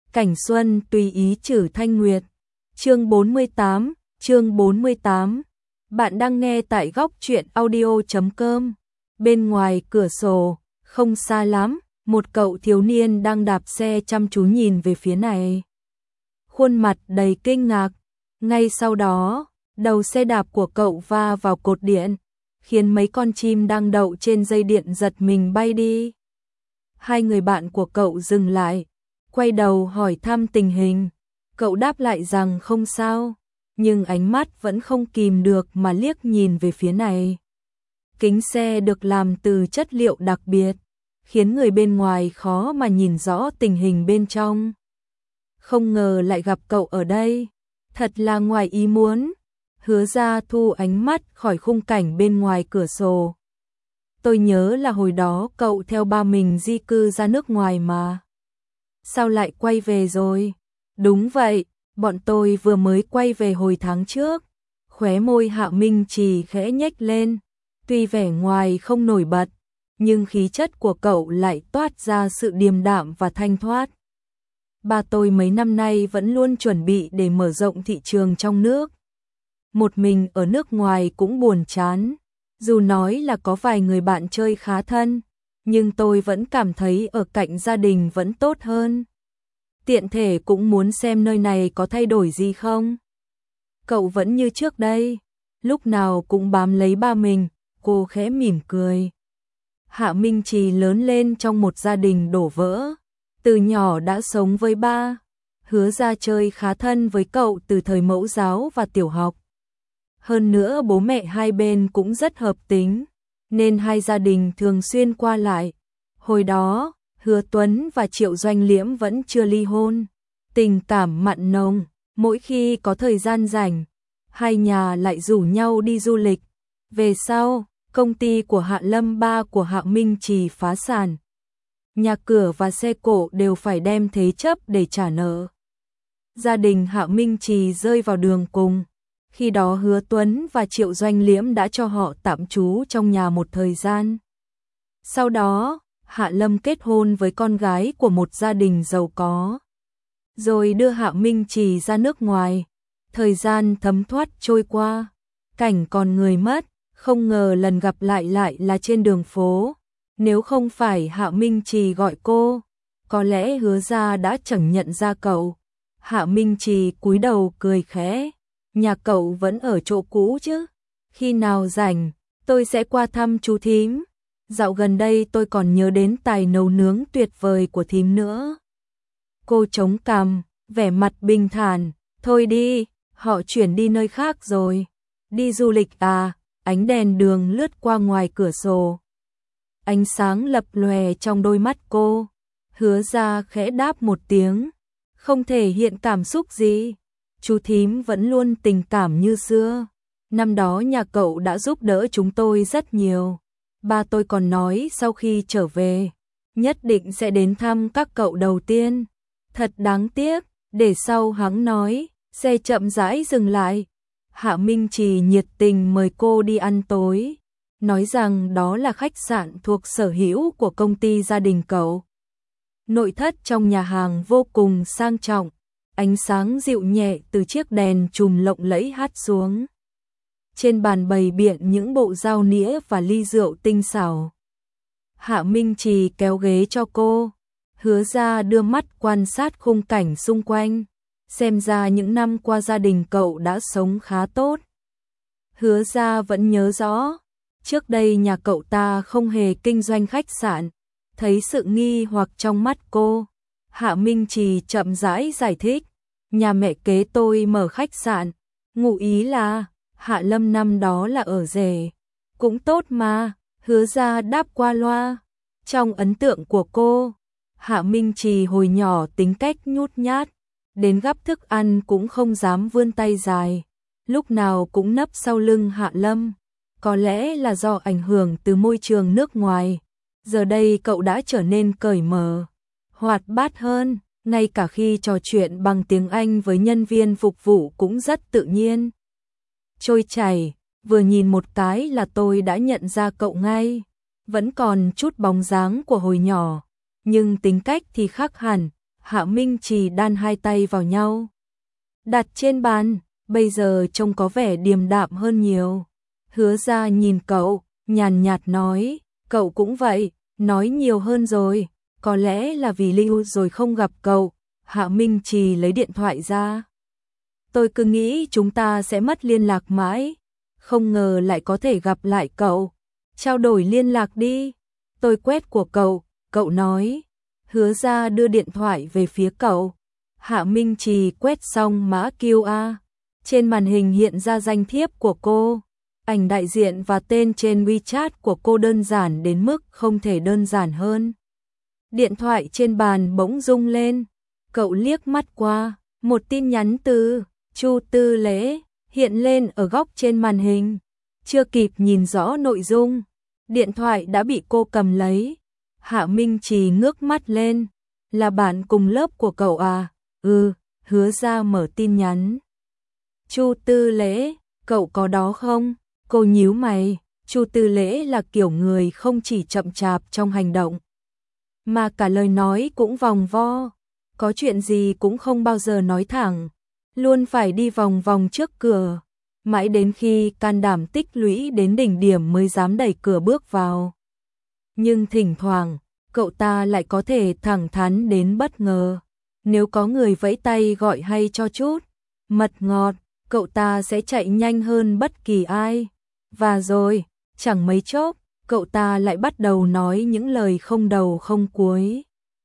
Cảnh xuân tùy ý trừ thanh nguyệt. Chương 48. Bạn đang nghe tại góc truyện audio.com. Bên ngoài cửa sổ, không xa lắm, một cậu thiếu niên đang đạp xe chăm chú nhìn về phía này. Khuôn mặt đầy kinh ngạc. Ngay sau đó, đầu xe đạp của cậu va vào cột điện, khiến mấy con chim đang đậu trên dây điện giật mình bay đi. Hai người bạn của cậu dừng lại, quay đầu hỏi thăm tình hình. Cậu đáp lại rằng không sao, nhưng ánh mắt vẫn không kìm được mà liếc nhìn về phía này. Kính xe được làm từ chất liệu đặc biệt, khiến người bên ngoài khó mà nhìn rõ tình hình bên trong. Không ngờ lại gặp cậu ở đây, thật là ngoài ý muốn. Hứa Ra thu ánh mắt khỏi khung cảnh bên ngoài cửa sổ. Tôi nhớ là hồi đó cậu theo ba mình di cư ra nước ngoài mà. Sao lại quay về rồi? Đúng vậy, bọn tôi vừa mới quay về hồi tháng trước. Khóe môi Hạ Minh Trì khẽ nhếch lên. Tuy vẻ ngoài không nổi bật, nhưng khí chất của cậu lại toát ra sự điềm đạm và thanh thoát. Ba tôi mấy năm nay vẫn luôn chuẩn bị để mở rộng thị trường trong nước. Một mình ở nước ngoài cũng buồn chán. Dù nói là có vài người bạn chơi khá thân, nhưng tôi vẫn cảm thấy ở cạnh gia đình vẫn tốt hơn. Tiện thể cũng muốn xem nơi này có thay đổi gì không. Cậu vẫn như trước đây, lúc nào cũng bám lấy ba mình. Cô khẽ mỉm cười. Hạ Minh Trì lớn lên trong một gia đình đổ vỡ, từ nhỏ đã sống với ba. Hứa Ra chơi khá thân với cậu từ thời mẫu giáo và tiểu học. Hơn nữa bố mẹ hai bên cũng rất hợp tính, nên hai gia đình thường xuyên qua lại. Hồi đó, Hứa Tuấn và Triệu Doanh Liễm vẫn chưa ly hôn. Tình cảm mặn nồng, mỗi khi có thời gian rảnh, hai nhà lại rủ nhau đi du lịch. Về sau, công ty của Hạ Lâm ba của Hạ Minh Trì phá sản. Nhà cửa và xe cộ đều phải đem thế chấp để trả nợ. Gia đình Hạ Minh Trì rơi vào đường cùng. Khi đó Hứa Tuấn và Triệu Doanh Liễm đã cho họ tạm trú trong nhà một thời gian. Sau đó, Hạ Lâm kết hôn với con gái của một gia đình giàu có, rồi đưa Hạ Minh Trì ra nước ngoài. Thời gian thấm thoát trôi qua, cảnh còn người mất, không ngờ lần gặp lại là trên đường phố. Nếu không phải Hạ Minh Trì gọi cô, có lẽ Hứa Ra đã chẳng nhận ra cậu. Hạ Minh Trì cúi đầu cười khẽ. Nhà cậu vẫn ở chỗ cũ chứ? Khi nào rảnh, tôi sẽ qua thăm chú thím. Dạo gần đây tôi còn nhớ đến tài nấu nướng tuyệt vời của thím nữa. Cô chống cằm, vẻ mặt bình thản. Thôi đi, họ chuyển đi nơi khác rồi. Đi du lịch à? Ánh đèn đường lướt qua ngoài cửa sổ. Ánh sáng lập lòe trong đôi mắt cô. Hứa Ra khẽ đáp một tiếng, không thể hiện cảm xúc gì. Chú thím vẫn luôn tình cảm như xưa. Năm đó nhà cậu đã giúp đỡ chúng tôi rất nhiều. Ba tôi còn nói sau khi trở về, nhất định sẽ đến thăm các cậu đầu tiên. Thật đáng tiếc, để sau hắn nói. Xe chậm rãi dừng lại. Hạ Minh Trì nhiệt tình mời cô đi ăn tối, nói rằng đó là khách sạn thuộc sở hữu của công ty gia đình cậu. Nội thất trong nhà hàng vô cùng sang trọng, ánh sáng dịu nhẹ từ chiếc đèn chùm lộng lẫy hắt xuống. Trên bàn bày biện những bộ dao nĩa và ly rượu tinh xảo. Hạ Minh Trì kéo ghế cho cô. Hứa Ra đưa mắt quan sát khung cảnh xung quanh. Xem ra những năm qua gia đình cậu đã sống khá tốt. Hứa Ra vẫn nhớ rõ, trước đây nhà cậu ta không hề kinh doanh khách sạn. Thấy sự nghi hoặc trong mắt cô, Hạ Minh Trì chậm rãi giải thích. Nhà mẹ kế tôi mở khách sạn, ngụ ý là Hạ Lâm năm đó là ở rể. Cũng tốt mà, Hứa Ra đáp qua loa. Trong ấn tượng của cô, Hạ Minh Trì hồi nhỏ tính cách nhút nhát, đến gắp thức ăn cũng không dám vươn tay dài, lúc nào cũng nấp sau lưng Hạ Lâm. Có lẽ là do ảnh hưởng từ môi trường nước ngoài, giờ đây cậu đã trở nên cởi mở, hoạt bát hơn, ngay cả khi trò chuyện bằng tiếng Anh với nhân viên phục vụ cũng rất tự nhiên. Trôi chảy, vừa nhìn một cái là tôi đã nhận ra cậu ngay, vẫn còn chút bóng dáng của hồi nhỏ, nhưng tính cách thì khác hẳn. Hạ Minh Trì đan hai tay vào nhau, đặt trên bàn, bây giờ trông có vẻ điềm đạm hơn nhiều. Hứa Ra nhìn cậu, nhàn nhạt nói, cậu cũng vậy, nói nhiều hơn rồi, có lẽ là vì lưu rồi không gặp cậu. Hạ Minh Trì lấy điện thoại ra. Tôi cứ nghĩ chúng ta sẽ mất liên lạc mãi, không ngờ lại có thể gặp lại cậu. Trao đổi liên lạc đi. Tôi quét của cậu nói. Hứa Ra đưa điện thoại về phía cậu. Hạ Minh Trì quét xong mã QR. Trên màn hình hiện ra danh thiếp của cô, ảnh đại diện và tên trên WeChat của cô đơn giản đến mức không thể đơn giản hơn. Điện thoại trên bàn bỗng rung lên. Cậu liếc mắt qua, một tin nhắn từ Chu Tư Lễ hiện lên ở góc trên màn hình. Chưa kịp nhìn rõ nội dung, điện thoại đã bị cô cầm lấy. Hạ Minh Trì ngước mắt lên. Là bạn cùng lớp của cậu à? Ừ. Hứa Ra mở tin nhắn. Chu Tư Lễ, cậu có đó không? Cô nhíu mày. Chu Tư Lễ là kiểu người không chỉ chậm chạp trong hành động, mà cả lời nói cũng vòng vo. Có chuyện gì cũng không bao giờ nói thẳng, luôn phải đi vòng vòng trước cửa, mãi đến khi can đảm tích lũy đến đỉnh điểm mới dám đẩy cửa bước vào. Nhưng thỉnh thoảng, cậu ta lại có thể thẳng thắn đến bất ngờ. Nếu có người vẫy tay gọi hay cho chút mật ngọt, cậu ta sẽ chạy nhanh hơn bất kỳ ai. Và rồi, chẳng mấy chốc, cậu ta lại bắt đầu nói những lời không đầu không cuối.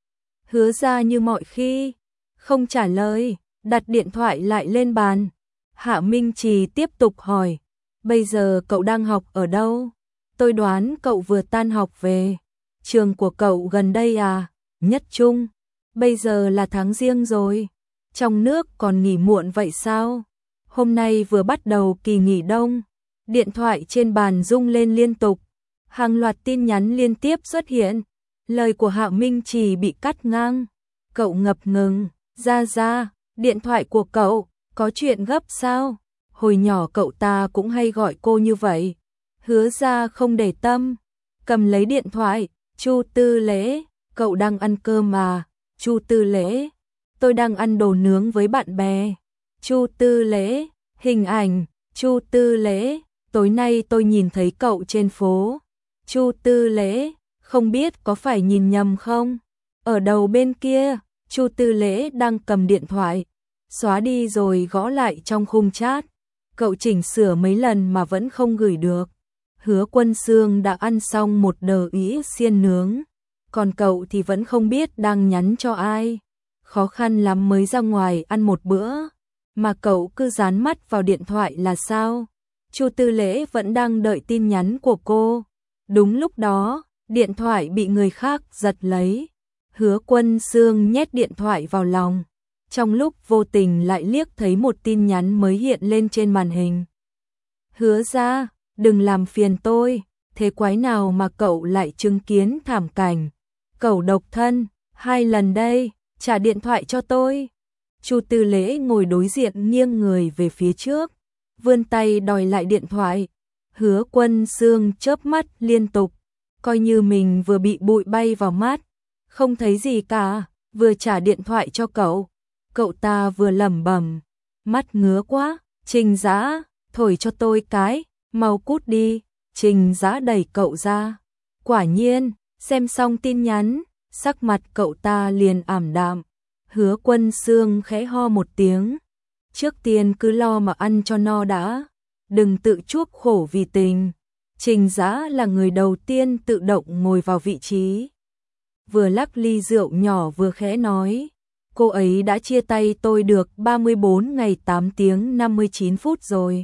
Hứa Ra như mọi khi, không trả lời, đặt điện thoại lại lên bàn. Hạ Minh Trì tiếp tục hỏi, bây giờ cậu đang học ở đâu? Tôi đoán cậu vừa tan học về. Trường của cậu gần đây à? Nhất Trung. Bây giờ là tháng Giêng rồi. Trong nước còn nghỉ muộn vậy sao? Hôm nay vừa bắt đầu kỳ nghỉ đông. Điện thoại trên bàn rung lên liên tục. Hàng loạt tin nhắn liên tiếp xuất hiện. Lời của Hạ Minh Trì bị cắt ngang. Cậu ngập ngừng. Ra, điện thoại của cậu, có chuyện gấp sao? Hồi nhỏ cậu ta cũng hay gọi cô như vậy. Hứa Ra không để tâm, cầm lấy điện thoại. Chu Tư Lễ, cậu đang ăn cơm mà? Chu Tư Lễ, tôi đang ăn đồ nướng với bạn bè. Chu Tư Lễ, hình ảnh. Chu Tư Lễ, tối nay tôi nhìn thấy cậu trên phố. Chu Tư Lễ, không biết có phải nhìn nhầm không? Ở đầu bên kia, Chu Tư Lễ đang cầm điện thoại, xóa đi rồi gõ lại trong khung chat. Cậu chỉnh sửa mấy lần mà vẫn không gửi được. Hứa Quân Xương đã ăn xong một đờ ý xiên nướng, còn cậu thì vẫn không biết đang nhắn cho ai. Khó khăn lắm mới ra ngoài ăn một bữa, mà cậu cứ dán mắt vào điện thoại là sao? Chu Tư Lễ vẫn đang đợi tin nhắn của cô. Đúng lúc đó, điện thoại bị người khác giật lấy. Hứa Quân Xương nhét điện thoại vào lòng, trong lúc vô tình lại liếc thấy một tin nhắn mới hiện lên trên màn hình. Hứa Ra, đừng làm phiền tôi, thế quái nào mà cậu lại chứng kiến thảm cảnh cậu độc thân 2 lần đây, trả điện thoại cho tôi. Chu Tư Lễ ngồi đối diện nghiêng người về phía trước, vươn tay đòi lại điện thoại. Hứa Quân Xương chớp mắt liên tục, coi như mình vừa bị bụi bay vào mắt, không thấy gì cả, vừa trả điện thoại cho cậu. Cậu ta vừa lẩm bẩm, mắt ngứa quá. Trình Dã, thổi cho tôi cái, mau cút đi. Trình Dã đẩy cậu ra. Quả nhiên, xem xong tin nhắn, sắc mặt cậu ta liền ảm đạm. Hứa Quân Xương khẽ ho một tiếng. Trước tiên cứ lo mà ăn cho no đã, đừng tự chuốc khổ vì tình. Trình Dã là người đầu tiên tự động ngồi vào vị trí, vừa lắc ly rượu nhỏ vừa khẽ nói, cô ấy đã chia tay tôi được 34 ngày 8 tiếng 59 phút rồi.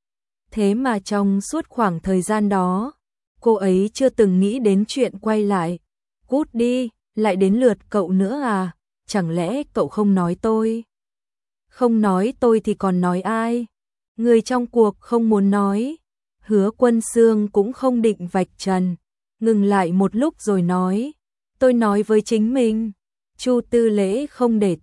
Thế mà trong suốt khoảng thời gian đó, cô ấy chưa từng nghĩ đến chuyện quay lại. Cút đi, lại đến lượt cậu nữa à? Chẳng lẽ cậu không nói tôi? Không nói tôi thì còn nói ai? Người trong cuộc không muốn nói. Hứa Quân Xương cũng không định vạch trần, ngừng lại một lúc rồi nói, tôi nói với chính mình. Chu Tư Lễ không để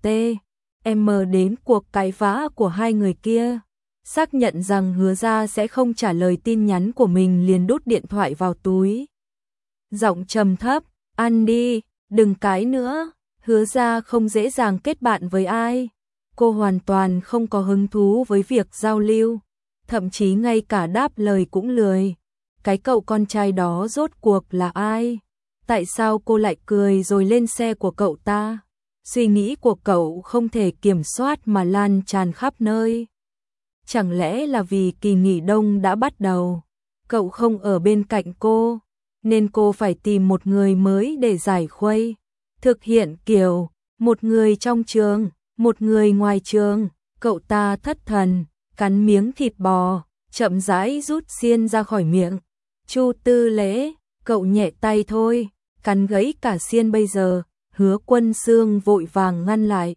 em đến cuộc cãi vã của hai người kia, xác nhận rằng Hứa Ra sẽ không trả lời tin nhắn của mình liền đút điện thoại vào túi. Giọng trầm thấp, ăn đi, đừng cãi nữa. Hứa Ra không dễ dàng kết bạn với ai. Cô hoàn toàn không có hứng thú với việc giao lưu, thậm chí ngay cả đáp lời cũng lười. Cái cậu con trai đó rốt cuộc là ai? Tại sao cô lại cười rồi lên xe của cậu ta? Suy nghĩ của cậu không thể kiểm soát mà lan tràn khắp nơi. Chẳng lẽ là vì kỳ nghỉ đông đã bắt đầu, cậu không ở bên cạnh cô, nên cô phải tìm một người mới để giải khuây, thực hiện kiểu một người trong trường, một người ngoài trường. Cậu ta thất thần, cắn miếng thịt bò, chậm rãi rút xiên ra khỏi miệng. Chu Tư Lễ, cậu nhẹ tay thôi, cắn gãy cả xiên bây giờ. Hứa Quân Xương vội vàng ngăn lại.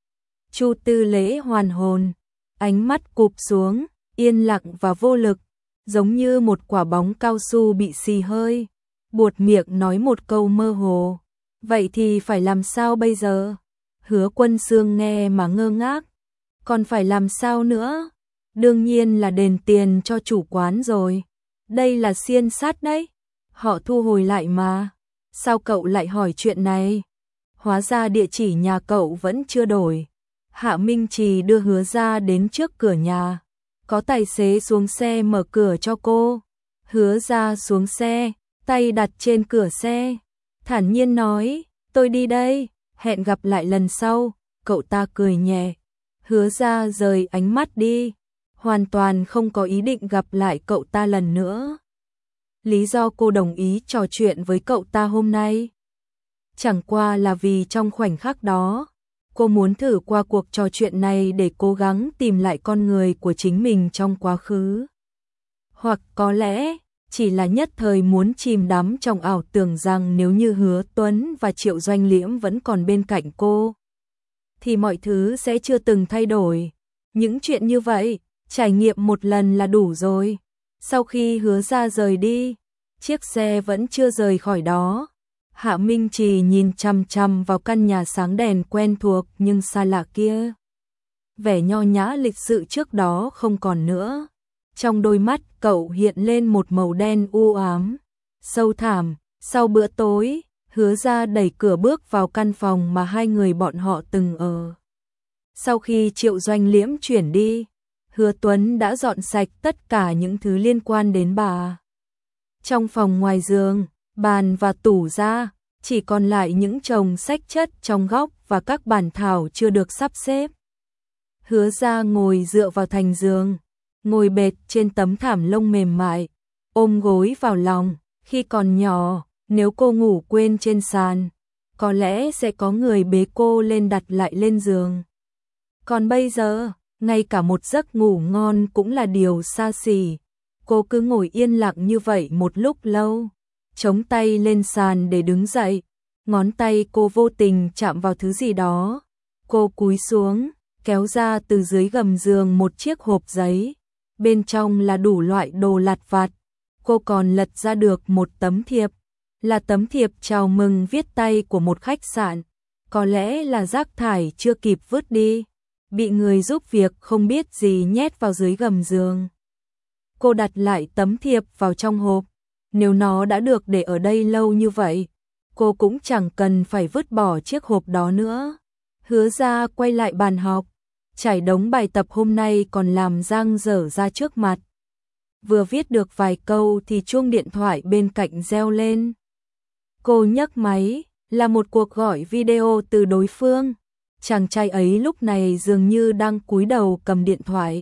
Chu Tư Lễ hoàn hồn, ánh mắt cụp xuống, yên lặng và vô lực, giống như một quả bóng cao su bị xì hơi, buột miệng nói một câu mơ hồ. Vậy thì phải làm sao bây giờ? Hứa Quân Xương nghe mà ngơ ngác. Còn phải làm sao nữa? Đương nhiên là đền tiền cho chủ quán rồi. Đây là xiên sắt đấy. Họ thu hồi lại mà. Sao cậu lại hỏi chuyện này? Hóa ra địa chỉ nhà cậu vẫn chưa đổi. Hạ Minh Trì đưa Hứa Ra đến trước cửa nhà. Có tài xế xuống xe mở cửa cho cô. Hứa Ra xuống xe, tay đặt trên cửa xe, thản nhiên nói, tôi đi đây, hẹn gặp lại lần sau. Cậu ta cười nhẹ. Hứa Ra rời ánh mắt đi, hoàn toàn không có ý định gặp lại cậu ta lần nữa. Lý do cô đồng ý trò chuyện với cậu ta hôm nay chẳng qua là vì trong khoảnh khắc đó, cô muốn thử qua cuộc trò chuyện này để cố gắng tìm lại con người của chính mình trong quá khứ. Hoặc có lẽ, chỉ là nhất thời muốn chìm đắm trong ảo tưởng rằng nếu như Hứa Tuấn và Triệu Doanh Liễm vẫn còn bên cạnh cô, thì mọi thứ sẽ chưa từng thay đổi. Những chuyện như vậy, trải nghiệm một lần là đủ rồi. Sau khi Hứa Ra rời đi, chiếc xe vẫn chưa rời khỏi đó. Hạ Minh Trì nhìn chằm chằm vào căn nhà sáng đèn quen thuộc nhưng xa lạ kia. Vẻ nho nhã lịch sự trước đó không còn nữa. Trong đôi mắt cậu hiện lên một màu đen u ám, sâu thẳm. Sau bữa tối, Hứa Ra đẩy cửa bước vào căn phòng mà hai người bọn họ từng ở. Sau khi Triệu Doanh Liễm chuyển đi, Hứa Tuấn đã dọn sạch tất cả những thứ liên quan đến bà. Trong phòng ngoài giường, bàn và tủ ra, chỉ còn lại những chồng sách chất trong góc và các bản thảo chưa được sắp xếp. Hứa Ra ngồi dựa vào thành giường, ngồi bệt trên tấm thảm lông mềm mại, ôm gối vào lòng. Khi còn nhỏ, nếu cô ngủ quên trên sàn, có lẽ sẽ có người bế cô lên đặt lại lên giường. Còn bây giờ, ngay cả một giấc ngủ ngon cũng là điều xa xỉ. Cô cứ ngồi yên lặng như vậy một lúc lâu, chống tay lên sàn để đứng dậy. Ngón tay cô vô tình chạm vào thứ gì đó. Cô cúi xuống, kéo ra từ dưới gầm giường một chiếc hộp giấy. Bên trong là đủ loại đồ lặt vặt. Cô còn lật ra được một tấm thiệp. Là tấm thiệp chào mừng viết tay của một khách sạn. Có lẽ là rác thải chưa kịp vứt đi, bị người giúp việc không biết gì nhét vào dưới gầm giường. Cô đặt lại tấm thiệp vào trong hộp. Nếu nó đã được để ở đây lâu như vậy, cô cũng chẳng cần phải vứt bỏ chiếc hộp đó nữa. Hứa Ra quay lại bàn học, trải đống bài tập hôm nay còn làm dang dở ra trước mặt. Vừa viết được vài câu thì chuông điện thoại bên cạnh reo lên. Cô nhấc máy, là một cuộc gọi video từ đối phương. Chàng trai ấy lúc này dường như đang cúi đầu cầm điện thoại,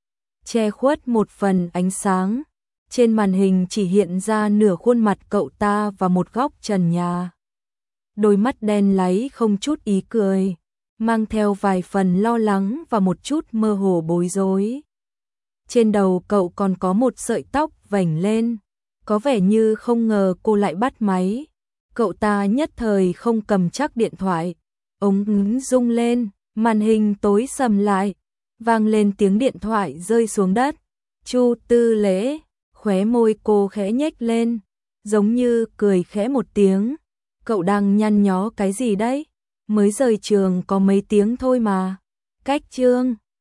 che khuất một phần ánh sáng. Trên màn hình chỉ hiện ra nửa khuôn mặt cậu ta và một góc trần nhà. Đôi mắt đen láy không chút ý cười, mang theo vài phần lo lắng và một chút mơ hồ bối rối. Trên đầu cậu còn có một sợi tóc vành lên, có vẻ như không ngờ cô lại bắt máy. Cậu ta nhất thời không cầm chắc điện thoại, ống ngứng rung lên, màn hình tối sầm lại, vang lên tiếng điện thoại rơi xuống đất. Chu Tư Lễ. Khóe môi cô khẽ nhếch lên, giống như cười khẽ một tiếng. Cậu đang nhăn nhó cái gì đấy? Mới rời trường có mấy tiếng thôi mà. Cách chương